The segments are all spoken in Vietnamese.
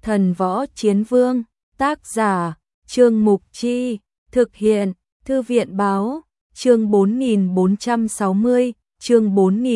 Thần Võ Chiến Vương, tác giả, Trương Mục Chi, thực hiện, Thư viện Báo, chương 4460, chương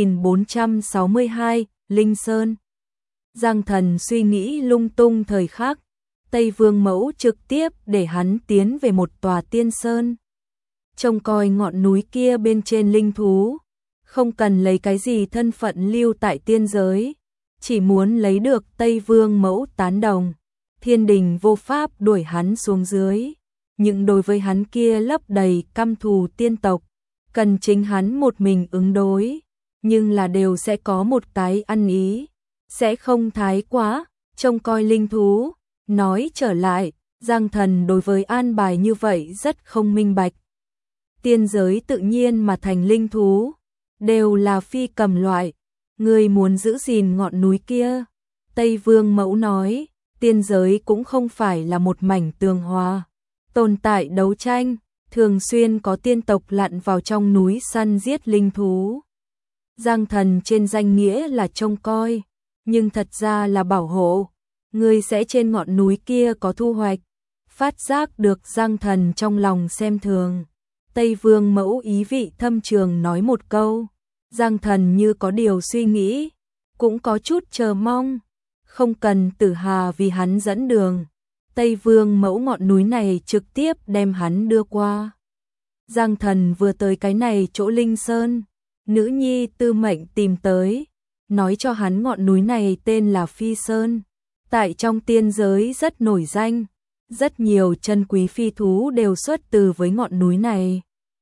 4462, Linh Sơn. Giang Thần suy nghĩ lung tung thời khắc, Tây Vương Mẫu trực tiếp để hắn tiến về một tòa tiên sơn. Trông coi ngọn núi kia bên trên linh thú, không cần lấy cái gì thân phận lưu tại tiên giới, chỉ muốn lấy được Tây Vương Mẫu tán đồng. Thiên đình vô pháp đuổi hắn xuống dưới, nhưng đối với hắn kia lấp đầy căm thù tiên tộc, cần chính hắn một mình ứng đối, nhưng là đều sẽ có một cái ăn ý, sẽ không thái quá, trông coi linh thú. Nói trở lại, Giang Thần đối với an bài như vậy rất không minh bạch. Tiên giới tự nhiên mà thành linh thú, đều là phi cầm loại, người muốn giữ gìn ngọn núi kia. Tây Vương Mẫu nói, tiên giới cũng không phải là một mảnh tường hòa, tồn tại đấu tranh, thường xuyên có tiên tộc lặn vào trong núi săn giết linh thú. Giang Thần trên danh nghĩa là trông coi, nhưng thật ra là bảo hộ, người sẽ trên ngọn núi kia có thu hoạch. Phát giác được Giang Thần trong lòng xem thường, Tây Vương Mẫu ý vị thâm trường nói một câu. Giang Thần như có điều suy nghĩ, cũng có chút chờ mong, không cần Tử Hà vì hắn dẫn đường. Tây Vương Mẫu ngọn núi này trực tiếp đem hắn đưa qua. Giang Thần vừa tới cái này chỗ Linh Sơn, nữ nhi Tư Mệnh tìm tới, nói cho hắn ngọn núi này tên là Phi Sơn, tại trong tiên giới rất nổi danh, rất nhiều chân quý phi thú đều xuất từ với ngọn núi này.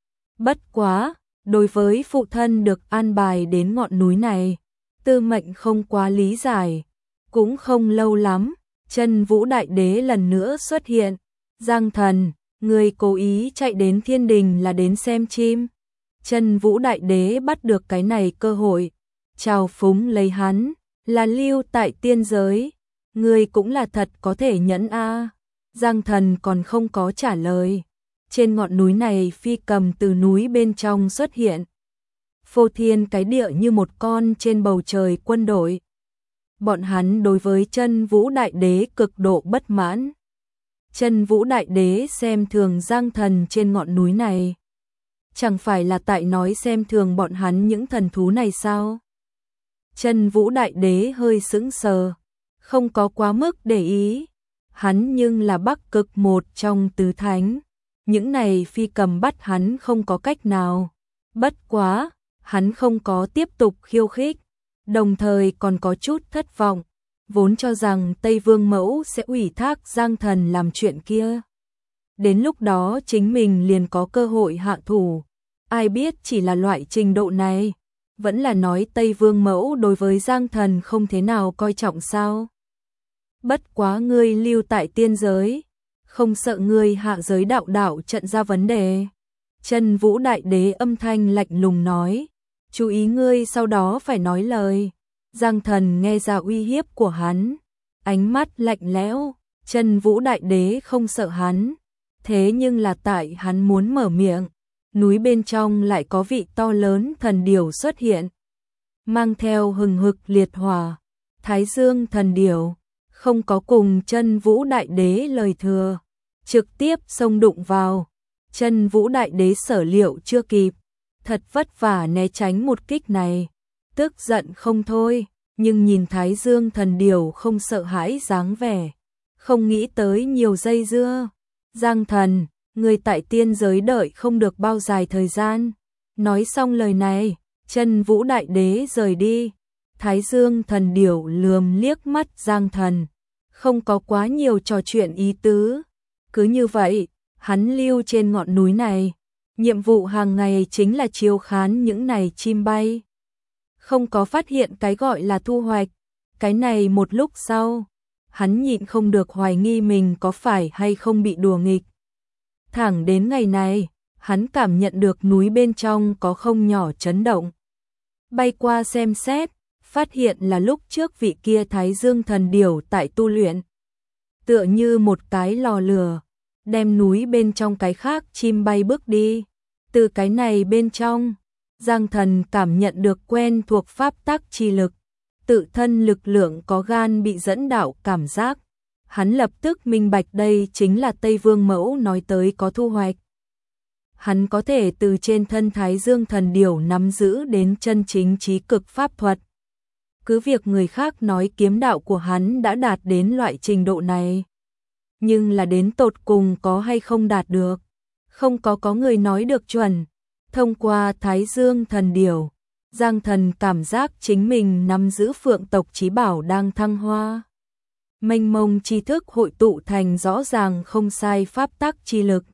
Bất quá, đối với phụ thân được an bài đến ngọn núi này, Tư Mệnh không quá lý giải. Cũng không lâu lắm, Chân Vũ Đại Đế lần nữa xuất hiện. Giang Thần, người cố ý chạy đến thiên đình là đến xem chim. Chân Vũ Đại Đế bắt được cái này cơ hội, chào phúng lấy hắn, là lưu tại tiên giới. Người cũng là thật có thể nhẫn a. Giang Thần còn không có trả lời. Trên ngọn núi này phi cầm từ núi bên trong xuất hiện, phô thiên cái địa như một con trên bầu trời quân đội. Bọn hắn đối với Chân Vũ Đại Đế cực độ bất mãn. Chân Vũ Đại Đế xem thường Giang Thần trên ngọn núi này, chẳng phải là tại nói xem thường bọn hắn những thần thú này sao? Chân Vũ Đại Đế hơi sững sờ, không có quá mức để ý. Hắn nhưng là Bắc Cực một trong tứ thánh, những này phi cầm bắt hắn không có cách nào. Bất quá, hắn không có tiếp tục khiêu khích, đồng thời còn có chút thất vọng, vốn cho rằng Tây Vương Mẫu sẽ ủy thác Giang Thần làm chuyện kia. Đến lúc đó chính mình liền có cơ hội hạ thủ, ai biết chỉ là loại trình độ này, vẫn là nói Tây Vương Mẫu đối với Giang Thần không thế nào coi trọng sao. Bất quá ngươi lưu tại tiên giới, không sợ ngươi hạ giới đạo đạo trận ra vấn đề. Chân Vũ Đại Đế âm thanh lạnh lùng nói, chú ý ngươi sau đó phải nói lời. Giang Thần nghe ra uy hiếp của hắn, ánh mắt lạnh lẽo. Chân Vũ Đại Đế không sợ hắn, thế nhưng là tại hắn muốn mở miệng, núi bên trong lại có vị to lớn thần điểu xuất hiện, mang theo hừng hực liệt hỏa. Thái Dương thần điểu không có cùng Chân Vũ Đại Đế lời thừa, trực tiếp xông đụng vào. Chân Vũ Đại Đế sở liệu chưa kịp, thật vất vả né tránh một kích này, tức giận không thôi, nhưng nhìn Thái Dương thần điểu không sợ hãi dáng vẻ, không nghĩ tới nhiều dây dưa. Giang Thần, người tại tiên giới đợi không được bao dài thời gian. Nói xong lời này, Chân Vũ Đại Đế rời đi. Thái Dương thần điểu lườm liếc mắt Giang Thần, không có quá nhiều trò chuyện ý tứ. Cứ như vậy, hắn lưu trên ngọn núi này, nhiệm vụ hàng ngày chính là chiêu khán những này chim bay. Không có phát hiện cái gọi là thu hoạch. Cái này một lúc sau, hắn nhịn không được hoài nghi mình có phải hay không bị đùa nghịch. Thẳng đến ngày này, hắn cảm nhận được núi bên trong có không nhỏ chấn động. Bay qua xem xét, phát hiện là lúc trước vị kia Thái Dương thần điểu tại tu luyện. Tựa như một cái lò lửa, đem núi bên trong cái khác chim bay bước đi. Từ cái này bên trong, Giang Thần cảm nhận được quen thuộc pháp tắc chi lực, tự thân lực lượng có gan bị dẫn đạo cảm giác. Hắn lập tức minh bạch đây chính là Tây Vương Mẫu nói tới có thu hoạch. Hắn có thể từ trên thân Thái Dương thần điểu nắm giữ đến chân chính trí cực pháp thuật. Cứ việc người khác nói kiếm đạo của hắn đã đạt đến loại trình độ này, nhưng là đến tột cùng có hay không đạt được, không có người nói được chuẩn. Thông qua Thái Dương thần điểu, Giang Thần cảm giác chính mình nắm giữ Phượng tộc chí bảo đang thăng hoa. Mênh mông tri thức hội tụ thành rõ ràng không sai pháp tắc chi lực.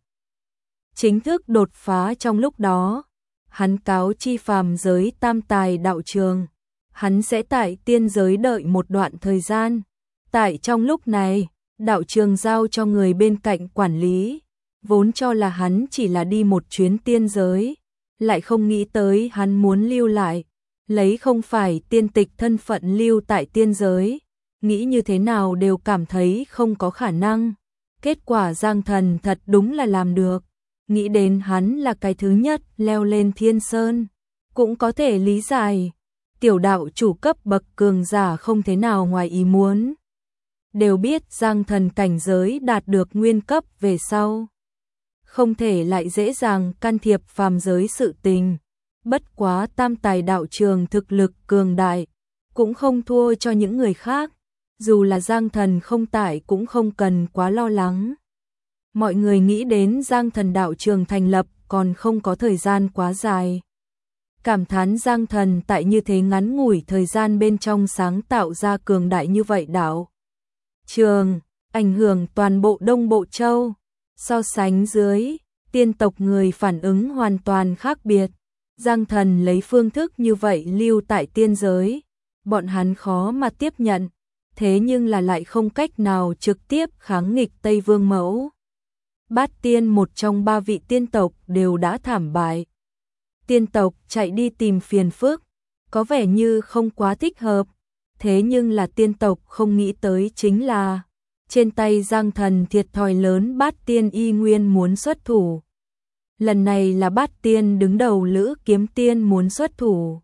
Chính thức đột phá trong lúc đó, hắn cáo chi phàm giới tam tài đạo trường. Hắn sẽ tại tiên giới đợi một đoạn thời gian. Tại trong lúc này, đạo trường giao cho người bên cạnh quản lý. Vốn cho là hắn chỉ là đi một chuyến tiên giới, lại không nghĩ tới hắn muốn lưu lại, lấy không phải tiên tịch thân phận lưu tại tiên giới. Nghĩ như thế nào đều cảm thấy không có khả năng. Kết quả Giang Thần thật đúng là làm được. Nghĩ đến hắn là cái thứ nhất leo lên Thiên Sơn, cũng có thể lý giải. Tiểu đạo chủ cấp bậc cường giả không thế nào ngoài ý muốn. Đều biết Giang Thần cảnh giới đạt được nguyên cấp về sau, không thể lại dễ dàng can thiệp phàm giới sự tình. Bất quá tam tài đạo trường thực lực cường đại, cũng không thua cho những người khác. Dù là Giang Thần không tại cũng không cần quá lo lắng. Mọi người nghĩ đến Giang Thần đạo trường thành lập còn không có thời gian quá dài. Cảm thán Giang Thần tại như thế ngắn ngủi thời gian bên trong sáng tạo ra cường đại như vậy đạo trường, ảnh hưởng toàn bộ Đông Bộ Châu. So sánh dưới, tiên tộc người phản ứng hoàn toàn khác biệt. Giang Thần lấy phương thức như vậy lưu tại tiên giới, bọn hắn khó mà tiếp nhận, thế nhưng là lại không cách nào trực tiếp kháng nghịch Tây Vương Mẫu. Bát tiên một trong ba vị tiên tộc đều đã thảm bại. Tiên tộc chạy đi tìm phiền phức, có vẻ như không quá thích hợp, thế nhưng là tiên tộc không nghĩ tới chính là trên tay Giang Thần thiệt thòi lớn. Bát tiên y nguyên muốn xuất thủ. Lần này là Bát tiên đứng đầu Lữ Kiếm Tiên muốn xuất thủ.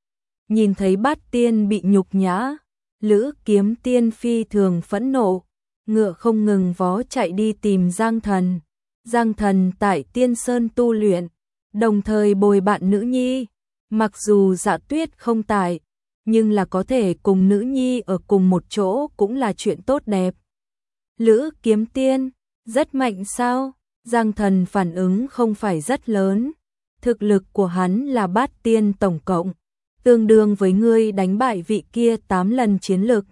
Nhìn thấy Bát tiên bị nhục nhã, Lữ Kiếm Tiên phi thường phẫn nộ, ngựa không ngừng vó chạy đi tìm Giang Thần. Giang Thần tại Tiên Sơn tu luyện, đồng thời bồi bạn nữ nhi. Mặc dù Dạ Tuyết không tại, nhưng là có thể cùng nữ nhi ở cùng một chỗ cũng là chuyện tốt đẹp. Lữ Kiếm Tiên, rất mạnh sao? Giang Thần phản ứng không phải rất lớn. Thực lực của hắn là Bát tiên tổng cộng, tương đương với ngươi đánh bại vị kia 8 lần chiến lực.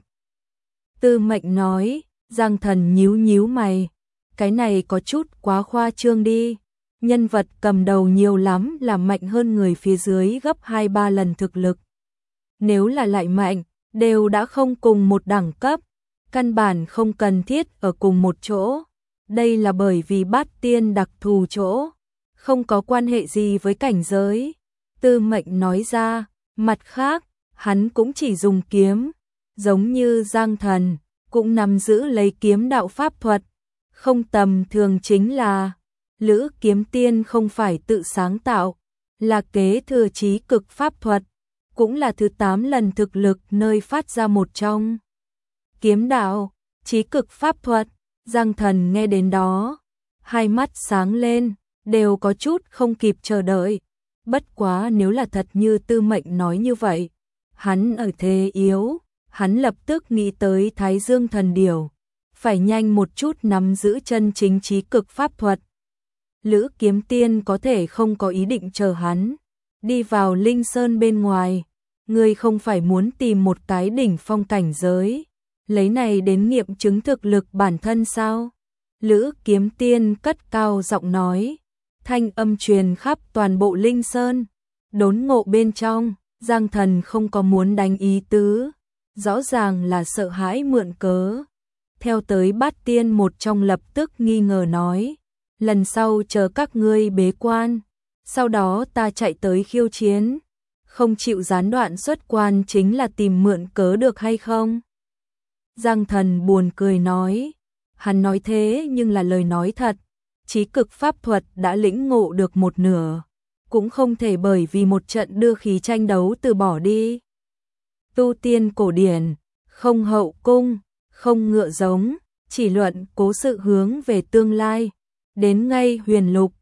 Tư Mệnh nói. Giang Thần nhíu nhíu mày. Cái này có chút quá khoa trương đi. Nhân vật cầm đầu nhiều lắm là mạnh hơn người phía dưới gấp 2-3 lần thực lực. Nếu là lại mạnh, đều đã không cùng một đẳng cấp. Căn bản không cần thiết ở cùng một chỗ. Đây là bởi vì Bát tiên đặc thù chỗ, không có quan hệ gì với cảnh giới. Tư Mệnh nói ra. Mặt khác, hắn cũng chỉ dùng kiếm, giống như Giang Thần, cũng nắm giữ lấy kiếm đạo pháp thuật. Không tầm thường chính là Lữ Kiếm Tiên không phải tự sáng tạo, là kế thừa trí cực pháp thuật, cũng là thứ 8 lần thực lực nơi phát ra một trong. Kiếm đạo, trí cực pháp thuật. Giang Thần nghe đến đó, hai mắt sáng lên, đều có chút không kịp chờ đợi. Bất quá nếu là thật như Tư Mệnh nói như vậy, hắn ở thế yếu, hắn lập tức nghĩ tới Thái Dương thần điểu, phải nhanh một chút nắm giữ chân chính trí cực pháp thuật. Lữ Kiếm Tiên có thể không có ý định chờ hắn đi vào Linh Sơn bên ngoài. Ngươi không phải muốn tìm một cái đỉnh phong cảnh giới, lấy này đến nghiệm chứng thực lực bản thân sao? Lữ Kiếm Tiên cất cao giọng nói, thanh âm truyền khắp toàn bộ Linh Sơn. Đốn ngộ bên trong, Giang Thần không có muốn đánh ý tứ, rõ ràng là sợ hãi mượn cớ. Theo tới Bát tiên một trong lập tức nghi ngờ nói, lần sau chờ các ngươi bế quan, sau đó ta chạy tới khiêu chiến. Không chịu gián đoạn xuất quan chính là tìm mượn cớ được hay không? Giang Thần buồn cười nói, hắn nói thế nhưng là lời nói thật. Trí cực pháp thuật đã lĩnh ngộ được một nửa, cũng không thể bởi vì một trận đưa khí tranh đấu từ bỏ đi. Tu tiên cổ điển, không hậu cung, không ngựa giống, chỉ luận cố sự hướng về tương lai, đến ngay huyền lục,